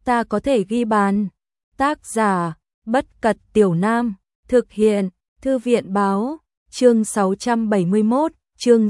ta có thể ghi bàn. Tác giả, Bất Cật Tiểu Nam, thực hiện, Thư viện báo, chương 671, chương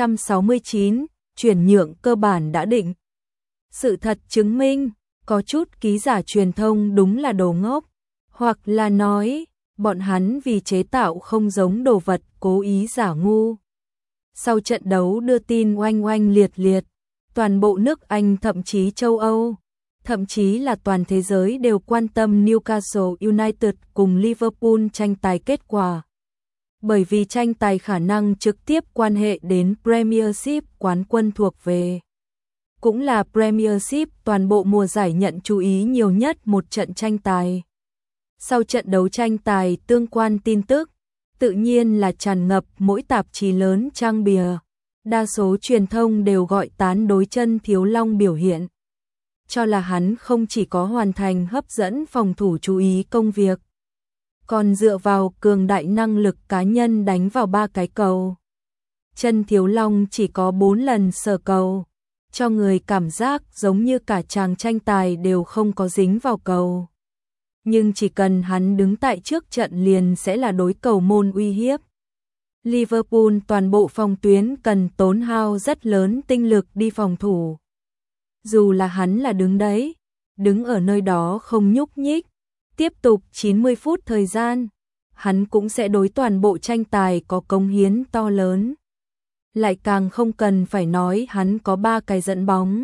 669, chuyển nhượng cơ bản đã định. Sự thật chứng minh, có chút ký giả truyền thông đúng là đồ ngốc, hoặc là nói, bọn hắn vì chế tạo không giống đồ vật cố ý giả ngu. Sau trận đấu đưa tin oanh oanh liệt liệt, toàn bộ nước Anh thậm chí châu Âu, thậm chí là toàn thế giới đều quan tâm Newcastle United cùng Liverpool tranh tài kết quả. Bởi vì tranh tài khả năng trực tiếp quan hệ đến Premiership quán quân thuộc về. Cũng là Premiership toàn bộ mùa giải nhận chú ý nhiều nhất một trận tranh tài. Sau trận đấu tranh tài tương quan tin tức, tự nhiên là tràn ngập mỗi tạp chí lớn trang bìa. Đa số truyền thông đều gọi tán đối Chân Thiếu Long biểu hiện. Cho là hắn không chỉ có hoàn thành hấp dẫn phòng thủ chú ý công việc, còn dựa vào cường đại năng lực cá nhân đánh vào 3 cái cầu. Chân Thiếu Long chỉ có 4 lần sờ cầu, cho người cảm giác giống như cả chàng tranh tài đều không có dính vào cầu. Nhưng chỉ cần hắn đứng tại trước trận liền sẽ là đối cầu môn uy hiếp. Liverpool toàn bộ phòng tuyến cần tốn hao rất lớn tinh lực đi phòng thủ. Dù là hắn là đứng đấy, đứng ở nơi đó không nhúc nhích, tiếp tục 90 phút thời gian, hắn cũng sẽ đối toàn bộ tranh tài có cống hiến to lớn. Lại càng không cần phải nói hắn có 3 cái dẫn bóng.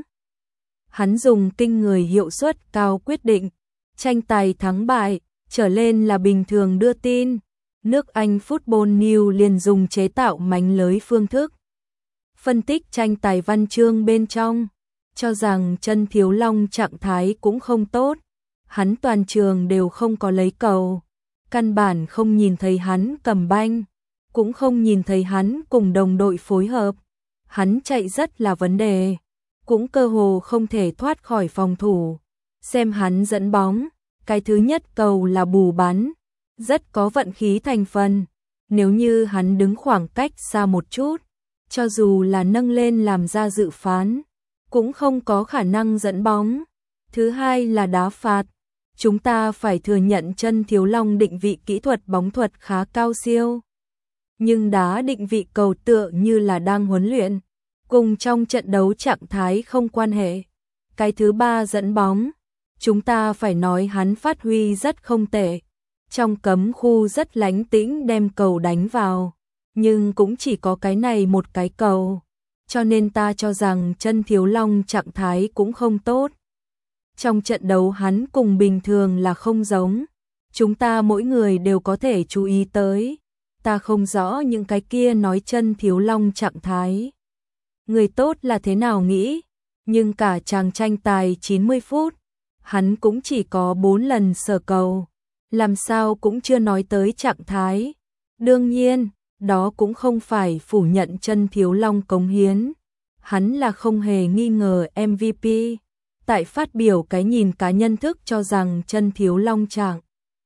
Hắn dùng kinh người hiệu suất cao quyết định, tranh tài thắng bại, trở lên là bình thường đưa tin. Nước Anh Football News liền dùng chế tạo mánh lới phương thức. Phân tích tranh tài văn chương bên trong, cho rằng Chân Thiếu Long trạng thái cũng không tốt. Hắn toàn trường đều không có lấy cầu, căn bản không nhìn thấy hắn cầm banh, cũng không nhìn thấy hắn cùng đồng đội phối hợp. Hắn chạy rất là vấn đề, cũng cơ hồ không thể thoát khỏi phòng thủ. Xem hắn dẫn bóng, cái thứ nhất cầu là bù bắn, rất có vận khí thành phần. Nếu như hắn đứng khoảng cách xa một chút, cho dù là nâng lên làm ra dự phán, cũng không có khả năng dẫn bóng. Thứ hai là đá phạt. Chúng ta phải thừa nhận Chân Thiếu Long định vị kỹ thuật bóng thuật khá cao siêu. Nhưng đá định vị cầu tựa như là đang huấn luyện, cùng trong trận đấu trạng thái không quan hệ. Cái thứ ba dẫn bóng, chúng ta phải nói hắn phát huy rất không tệ. Trong cấm khu rất lánh tĩnh đem cầu đánh vào, nhưng cũng chỉ có cái này một cái cầu. Cho nên ta cho rằng Chân Thiếu Long trạng thái cũng không tốt. Trong trận đấu hắn cùng bình thường là không giống. Chúng ta mỗi người đều có thể chú ý tới. Ta không rõ những cái kia nói Chân Thiếu Long trạng thái người tốt là thế nào nghĩ. Nhưng cả chàng tranh tài 90 phút, hắn cũng chỉ có 4 lần sờ cầu. Làm sao cũng chưa nói tới trạng thái. Đương nhiên, đó cũng không phải phủ nhận Chân Thiếu Long cống hiến. Hắn là không hề nghi ngờ MVP. Tại phát biểu cái nhìn cá nhân thức cho rằng Chân Thiếu Long trạng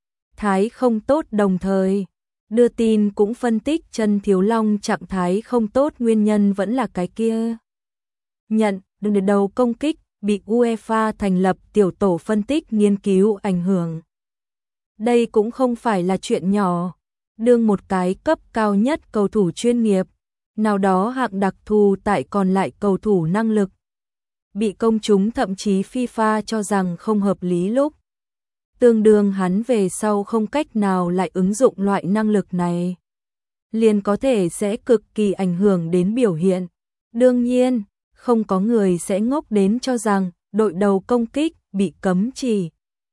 thái không tốt, đồng thời đưa tin cũng phân tích Chân Thiếu Long trạng thái không tốt nguyên nhân vẫn là cái kia. Nhận từ đầu công kích bị UEFA thành lập tiểu tổ phân tích nghiên cứu ảnh hưởng. Đây cũng không phải là chuyện nhỏ. Đương một cái cấp cao nhất cầu thủ chuyên nghiệp, nào đó hạng đặc thù tại còn lại cầu thủ năng lực, bị công chúng thậm chí FIFA cho rằng không hợp lý lúc. Tương đương hắn về sau không cách nào lại ứng dụng loại năng lực này, liền có thể sẽ cực kỳ ảnh hưởng đến biểu hiện. Đương nhiên, không có người sẽ ngốc đến cho rằng đội đầu công kích bị cấm chỉ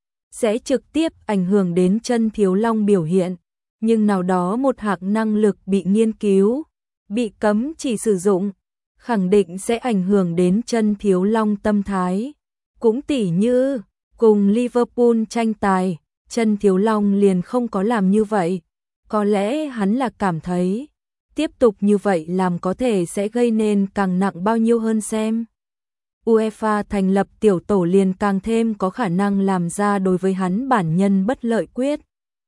sẽ trực tiếp ảnh hưởng đến Chân Thiếu Long biểu hiện. Nhưng nào đó một hạng năng lực bị nghiên cứu, bị cấm chỉ sử dụng, khẳng định sẽ ảnh hưởng đến Chân Thiếu Long tâm thái. Cũng tỉ như cùng Liverpool tranh tài, Chân Thiếu Long liền không có làm như vậy. Có lẽ hắn là cảm thấy tiếp tục như vậy làm có thể sẽ gây nên càng nặng bao nhiêu hơn xem. UEFA thành lập tiểu tổ liền càng thêm có khả năng làm ra đối với hắn bản nhân bất lợi quyết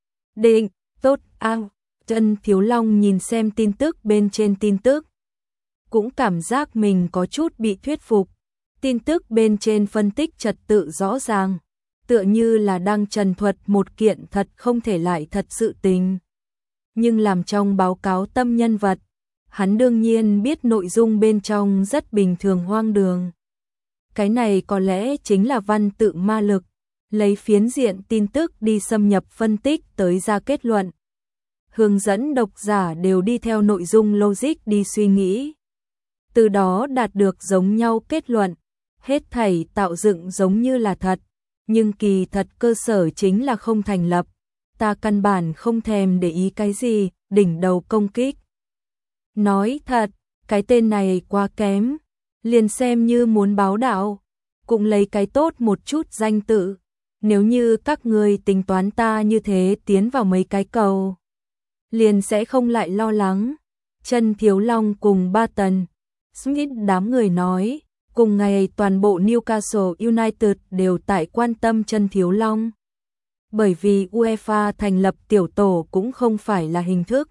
định. Tốt ao, Chân Thiếu Long nhìn xem tin tức bên trên tin tức, cũng cảm giác mình có chút bị thuyết phục. Tin tức bên trên phân tích trật tự rõ ràng, tựa như là đang trần thuật một kiện thật không thể lại thật sự tình. Nhưng làm trong báo cáo tâm nhân vật, hắn đương nhiên biết nội dung bên trong rất bình thường hoang đường. Cái này có lẽ chính là văn tự ma lực, lấy phiến diện tin tức đi xâm nhập phân tích tới ra kết luận. Hướng dẫn độc giả đều đi theo nội dung logic đi suy nghĩ. Từ đó đạt được giống nhau kết luận, hết thảy tạo dựng giống như là thật, nhưng kỳ thật cơ sở chính là không thành lập. Ta căn bản không thèm để ý cái gì, đỉnh đầu công kích. Nói thật, cái tên này quá kém, liền xem như muốn báo đạo, cũng lấy cái tốt một chút danh tự. Nếu như các người tính toán ta như thế tiến vào mấy cái cầu, liền sẽ không lại lo lắng. Chân Thiếu Long cùng Barton Smith đám người nói, cùng ngày toàn bộ Newcastle United đều tại quan tâm Chân Thiếu Long. Bởi vì UEFA thành lập tiểu tổ cũng không phải là hình thức,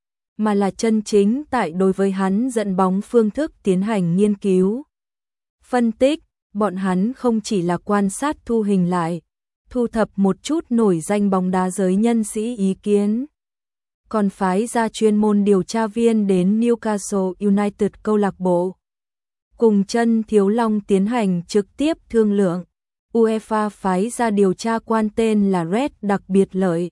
mà là chân chính tại đối với hắn dẫn bóng phương thức tiến hành nghiên cứu. Phân tích, bọn hắn không chỉ là quan sát thu hình lại, thu thập một chút nổi danh bóng đá giới nhân sĩ ý kiến, còn phái ra chuyên môn điều tra viên đến Newcastle United câu lạc bộ, cùng Chân Thiếu Long tiến hành trực tiếp thương lượng. UEFA phái ra điều tra quan tên là Red đặc biệt lợi.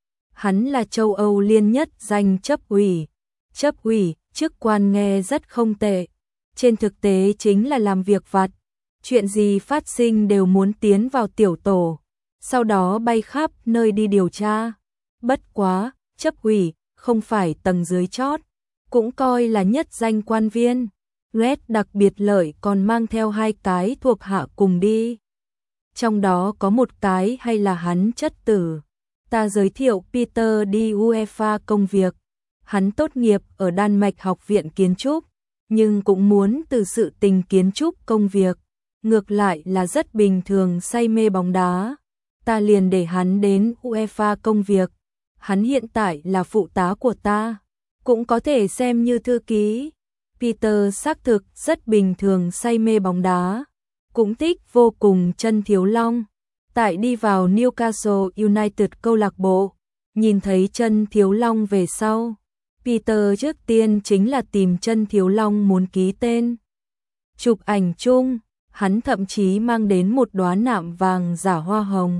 Hắn là châu Âu liên nhất danh chấp ủy. Chấp ủy, chức quan nghe rất không tệ. Trên thực tế chính là làm việc vặt. Chuyện gì phát sinh đều muốn tiến vào tiểu tổ, sau đó bay khắp nơi đi điều tra. Bất quá, chấp ủy, không phải tầng dưới chót, cũng coi là nhất danh quan viên. Red đặc biệt lợi còn mang theo 2 cái thuộc hạ cùng đi. Trong đó có một cái hay là hắn chất tử. Ta giới thiệu Peter đi UEFA công việc. Hắn tốt nghiệp ở Đan Mạch học viện kiến trúc, nhưng cũng muốn từ sự tình kiến trúc công việc. Ngược lại là rất bình thường say mê bóng đá. Ta liền để hắn đến UEFA công việc. Hắn hiện tại là phụ tá của ta, cũng có thể xem như thư ký. Peter xác thực rất bình thường say mê bóng đá, cũng thích vô cùng Chân Thiếu Long. Tại đi vào Newcastle United câu lạc bộ, nhìn thấy Chân Thiếu Long về sau, Peter trước tiên chính là tìm Chân Thiếu Long muốn ký tên. Chụp ảnh chung, hắn thậm chí mang đến một đóa nạm vàng giả hoa hồng,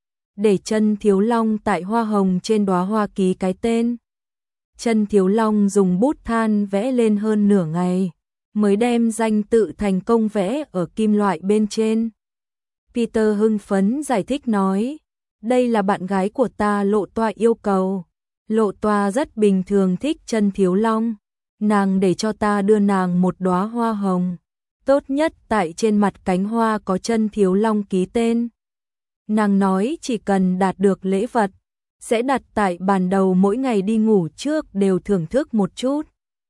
để Chân Thiếu Long tại hoa hồng trên đóa hoa ký cái tên. Chân Thiếu Long dùng bút than vẽ lên hơn nửa ngày, mới đem danh tự thành công vẽ ở kim loại bên trên. Peter hưng phấn giải thích nói, đây là bạn gái của ta Lộ Toa yêu cầu. Lộ Toa rất bình thường thích Chân Thiếu Long, nàng để cho ta đưa nàng một đóa hoa hồng, tốt nhất tại trên mặt cánh hoa có Chân Thiếu Long ký tên. Nàng nói chỉ cần đạt được lễ vật, sẽ đặt tại bàn đầu mỗi ngày đi ngủ trước đều thưởng thức một chút.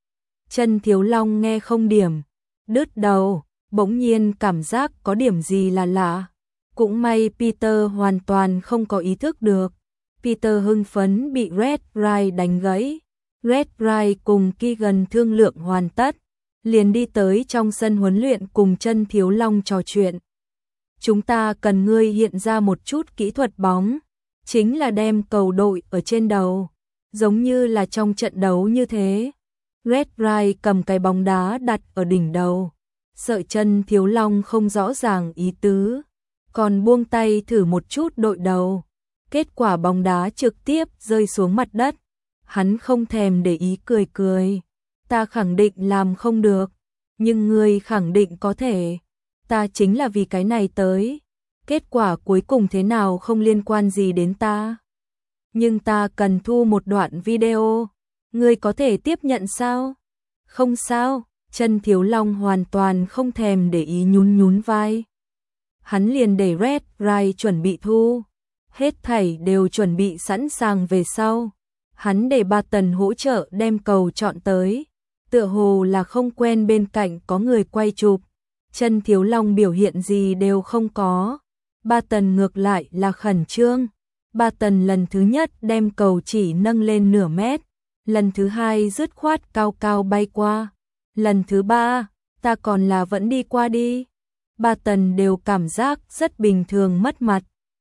Chân Thiếu Long nghe không điểm, đứt đầu, bỗng nhiên cảm giác có điểm gì là lạ. Cũng may Peter hoàn toàn không có ý thức được. Peter hưng phấn bị Red Wright đánh gãy. Red Wright cùng Keegan thương lượng hoàn tất, liền đi tới trong sân huấn luyện cùng Chân Thiếu Long trò chuyện. Chúng ta cần ngươi hiện ra một chút kỹ thuật bóng, chính là đem cầu đội ở trên đầu, giống như là trong trận đấu như thế. Red Wright cầm cái bóng đá đặt ở đỉnh đầu, sợ Chân Thiếu Long không rõ ràng ý tứ, còn buông tay thử một chút đội đầu. Kết quả bóng đá trực tiếp rơi xuống mặt đất. Hắn không thèm để ý cười cười. Ta khẳng định làm không được, nhưng ngươi khẳng định có thể. Ta chính là vì cái này tới. Kết quả cuối cùng thế nào không liên quan gì đến ta. Nhưng ta cần thu một đoạn video. Ngươi có thể tiếp nhận sao? Không sao. Chân Thiếu Long hoàn toàn không thèm để ý nhún nhún vai. Hắn liền để Red Wright chuẩn bị thu. Hết thảy đều chuẩn bị sẵn sàng về sau. Hắn để Barton hỗ trợ đem cầu chọn tới. Tựa hồ là không quen bên cạnh có người quay chụp. Chân Thiếu Long biểu hiện gì đều không có. Barton ngược lại là khẩn trương. Barton lần thứ nhất đem cầu chỉ nâng lên nửa mét. Lần thứ hai dứt khoát cao cao bay qua. Lần thứ ba, ta còn là vẫn đi qua đi. Barton đều cảm giác rất bình thường mất mặt.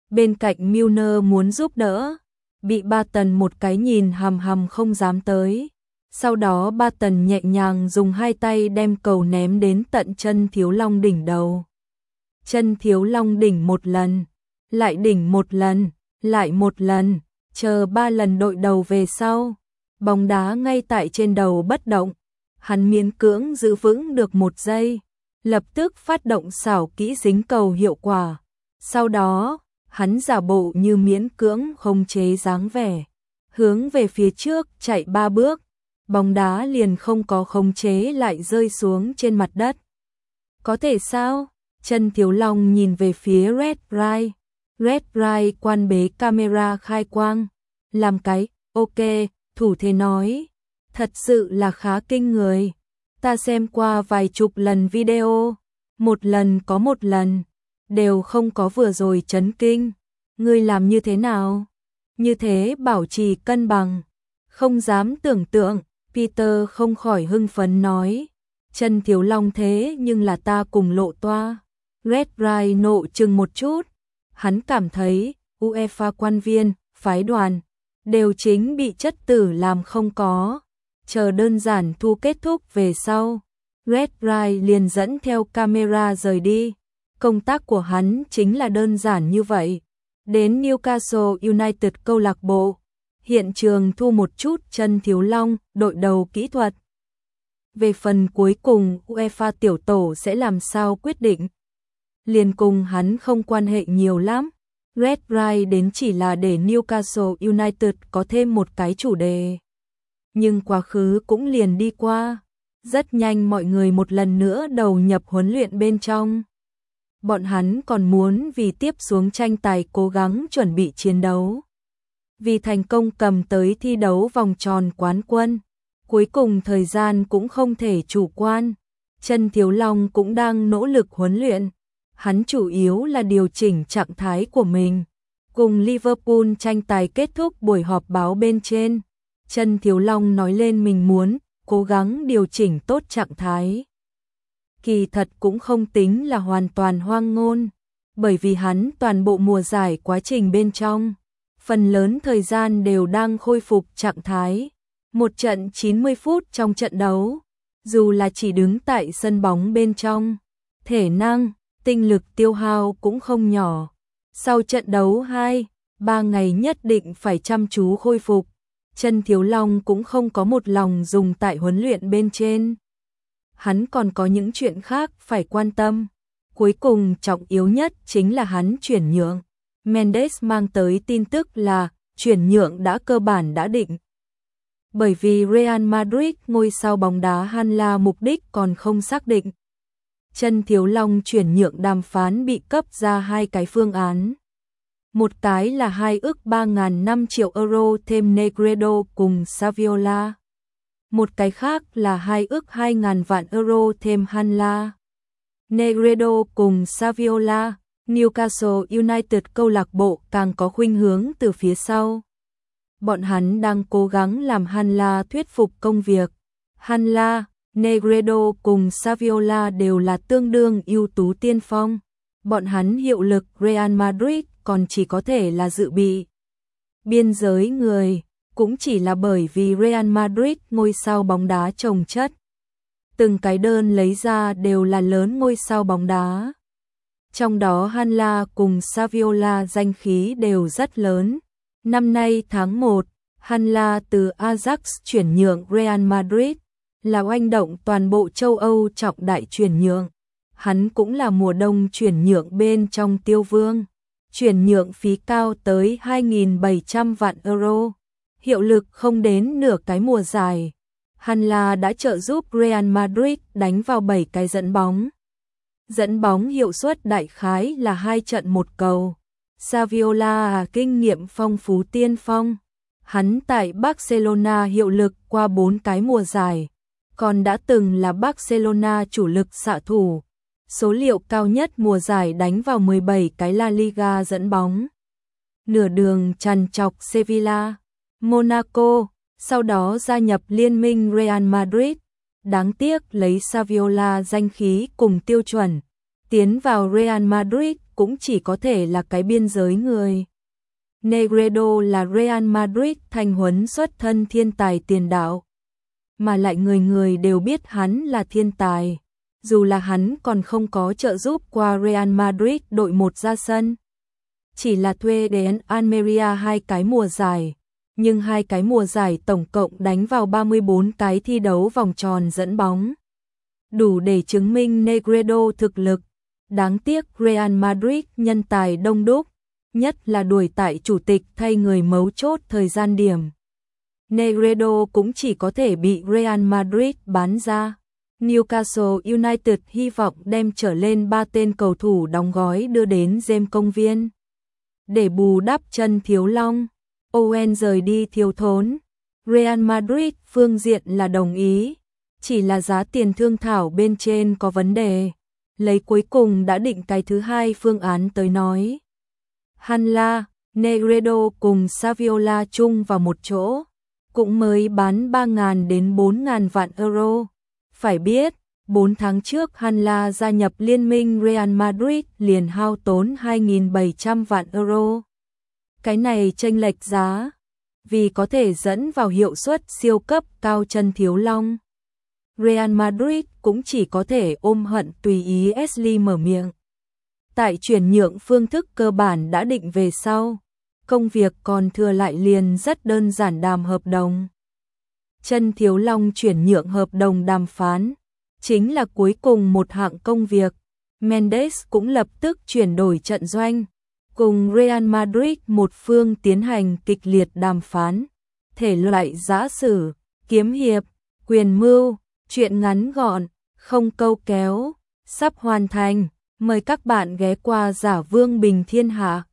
Bên cạnh Milner muốn giúp đỡ, bị Barton một cái nhìn hằm hằm không dám tới. Sau đó Barton nhẹ nhàng dùng hai tay đem cầu ném đến tận chân Thiếu Long đỉnh đầu. Chân Thiếu Long đỉnh một lần, lại đỉnh một lần, lại một lần, chờ 3 lần đội đầu về sau. Bóng đá ngay tại trên đầu bất động, hắn miễn cưỡng giữ vững được 1 giây, lập tức phát động xảo kỹ dính cầu hiệu quả. Sau đó, hắn giả bộ như miễn cưỡng khống chế dáng vẻ, hướng về phía trước chạy 3 bước, bóng đá liền không có khống chế lại rơi xuống trên mặt đất. Có thể sao? Chân Thiếu Long nhìn về phía Red Bright. Red Bright quan bế camera khai quang, làm cái ok, thủ thế nói, thật sự là khá kinh người. Ta xem qua vài chục lần video, một lần có một lần, đều không có vừa rồi chấn kinh. Ngươi làm như thế nào? Như thế bảo trì cân bằng. Không dám tưởng tượng, Peter không khỏi hưng phấn nói. Chân Thiếu Long thế nhưng là ta cùng lộ toa. Red Bright nộ chừng một chút. Hắn cảm thấy UEFA quan viên, phái đoàn đều chính bị chất tử làm không có. Chờ đơn giản thu kết thúc về sau, Red Bright liền dẫn theo camera rời đi. Công tác của hắn chính là đơn giản như vậy. Đến Newcastle United câu lạc bộ, hiện trường thu một chút chân Thiếu Long, đội đầu kỹ thuật. Về phần cuối cùng UEFA tiểu tổ sẽ làm sao quyết định, liền cùng hắn không quan hệ nhiều lắm. Red Bright đến chỉ là để Newcastle United có thêm một cái chủ đề. Nhưng quá khứ cũng liền đi qua. Rất nhanh mọi người một lần nữa đầu nhập huấn luyện bên trong. Bọn hắn còn muốn vì tiếp xuống tranh tài cố gắng chuẩn bị chiến đấu. Vì thành công cầm tới thi đấu vòng tròn quán quân. Cuối cùng thời gian cũng không thể chủ quan. Chân Thiếu Long cũng đang nỗ lực huấn luyện. Hắn chủ yếu là điều chỉnh trạng thái của mình. Cùng Liverpool tranh tài kết thúc buổi họp báo bên trên, Chân Thiếu Long nói lên mình muốn cố gắng điều chỉnh tốt trạng thái. Kỳ thật cũng không tính là hoàn toàn hoang ngôn, bởi vì hắn toàn bộ mùa giải quá trình bên trong, phần lớn thời gian đều đang khôi phục trạng thái. Một trận 90 phút trong trận đấu, dù là chỉ đứng tại sân bóng bên trong, thể năng, tinh lực tiêu hao cũng không nhỏ. Sau trận đấu 2-3 ngày nhất định phải chăm chú khôi phục. Chân Thiếu Long cũng không có một lòng dùng tại huấn luyện bên trên. Hắn còn có những chuyện khác phải quan tâm. Cuối cùng trọng yếu nhất chính là hắn chuyển nhượng. Mendes mang tới tin tức là chuyển nhượng đã cơ bản đã định. Bởi vì Real Madrid ngôi sao bóng đá Hanla mục đích còn không xác định. Chân Thiếu Long chuyển nhượng đàm phán bị cấp ra 2 cái phương án. Một cái là 2 ức 3.500 triệu euro thêm Negredo cùng Saviola. Một cái khác là 2 ức 2.000 vạn euro thêm Hanla. Negredo cùng Saviola, Newcastle United câu lạc bộ càng có khuynh hướng từ phía sau. Bọn hắn đang cố gắng làm Hanla thuyết phục công việc. Hanla, Negredo cùng Saviola đều là tương đương ưu tú tiên phong. Bọn hắn hiệu lực Real Madrid còn chỉ có thể là dự bị. Biên giới người, cũng chỉ là bởi vì Real Madrid ngôi sao bóng đá chồng chất. Từng cái đơn lấy ra đều là lớn ngôi sao bóng đá. Trong đó Hanla cùng Saviola danh khí đều rất lớn. Năm nay tháng 1, Hanla từ Ajax chuyển nhượng Real Madrid, là oanh động toàn bộ châu Âu trọng đại chuyển nhượng. Hắn cũng là mùa đông chuyển nhượng bên trong tiêu vương. Chuyển nhượng phí cao tới 2.700 vạn euro. Hiệu lực không đến nửa cái mùa giải. Hanla đã trợ giúp Real Madrid đánh vào 7 cái dẫn bóng. Dẫn bóng hiệu suất đại khái là 2 trận 1 cầu. Saviola kinh nghiệm phong phú tiên phong. Hắn tại Barcelona hiệu lực qua 4 cái mùa giải. Còn đã từng là Barcelona chủ lực xạ thủ. Số liệu cao nhất mùa giải đánh vào 17 cái La Liga dẫn bóng. Nửa đường trằn trọc Sevilla, Monaco, sau đó gia nhập liên minh Real Madrid. Đáng tiếc lấy Saviola danh khí cùng tiêu chuẩn, tiến vào Real Madrid cũng chỉ có thể là cái biên giới người. Negredo là Real Madrid thanh huấn xuất thân thiên tài tiền đạo, mà lại người người đều biết hắn là thiên tài, dù là hắn còn không có trợ giúp qua Real Madrid đội 1 ra sân. Chỉ là thuê đến Almeria 2 cái mùa giải, nhưng 2 cái mùa giải tổng cộng đánh vào 34 cái thi đấu vòng tròn dẫn bóng. Đủ để chứng minh Negredo thực lực. Đáng tiếc Real Madrid nhân tài đông đúc, nhất là đuổi tại chủ tịch thay người mấu chốt thời gian điểm. Negredo cũng chỉ có thể bị Real Madrid bán ra. Newcastle United hy vọng đem trở lên 3 tên cầu thủ đóng gói đưa đến James công viên để bù đắp chân thiếu long. Owen rời đi thiếu thốn. Real Madrid phương diện là đồng ý, chỉ là giá tiền thương thảo bên trên có vấn đề. Lấy cuối cùng đã định cái thứ hai phương án tới nói. Hanla, Negredo cùng Saviola chung vào một chỗ, cũng mới bán 3.000 đến 4.000 vạn euro. Phải biết, 4 tháng trước Hanla gia nhập liên minh Real Madrid liền hao tốn 2.700 vạn euro. Cái này chênh lệch giá, vì có thể dẫn vào hiệu suất siêu cấp cao chân thiếu long. Real Madrid cũng chỉ có thể ôm hận tùy ý Ashley mở miệng. Tại chuyển nhượng phương thức cơ bản đã định về sau, công việc còn thừa lại liền rất đơn giản đàm hợp đồng. Chân thiếu long chuyển nhượng hợp đồng đàm phán, chính là cuối cùng một hạng công việc. Mendes cũng lập tức chuyển đổi trận doanh, cùng Real Madrid một phương tiến hành kịch liệt đàm phán. Thể loại giã sử, kiếm hiệp, quyền mưu, chuyện ngắn gọn, không câu kéo, sắp hoàn thành. Mời các bạn ghé qua Giả Vương Bình Thiên Hạ.